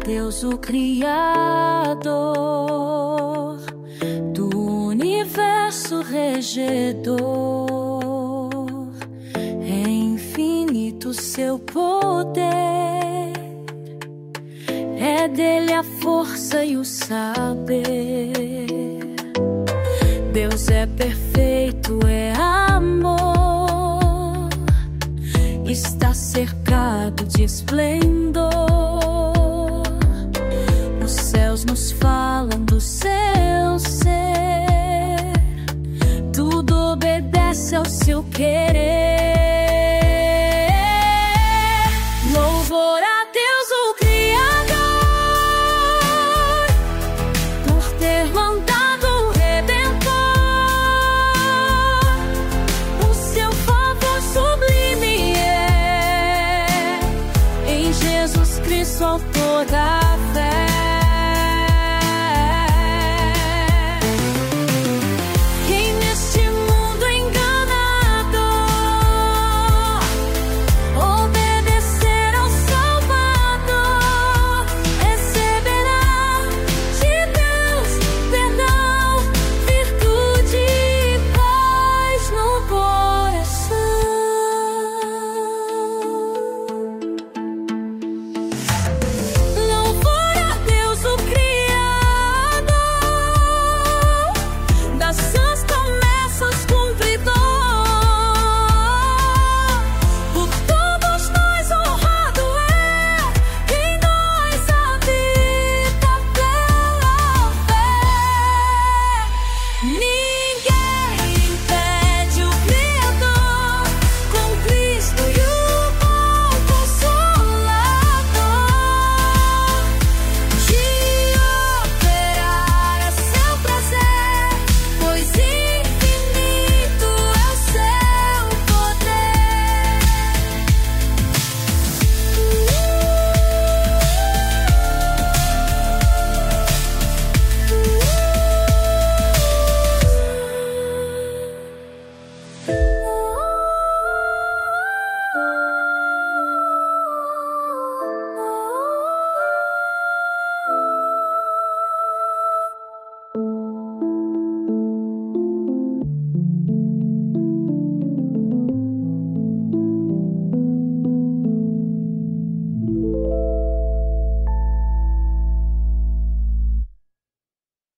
Deus, o Criador do universo regedor. É infinito seu poder, é dele a força e o saber. Deus é perfeito, é amor, está cercado de esplendor. Os céus nos falam do seu ser, tudo obedece ao seu querer. Louvor a Deus, o Criador, por ter mandado o Redentor. O seu favor sublime é em Jesus Cristo, autor da vida.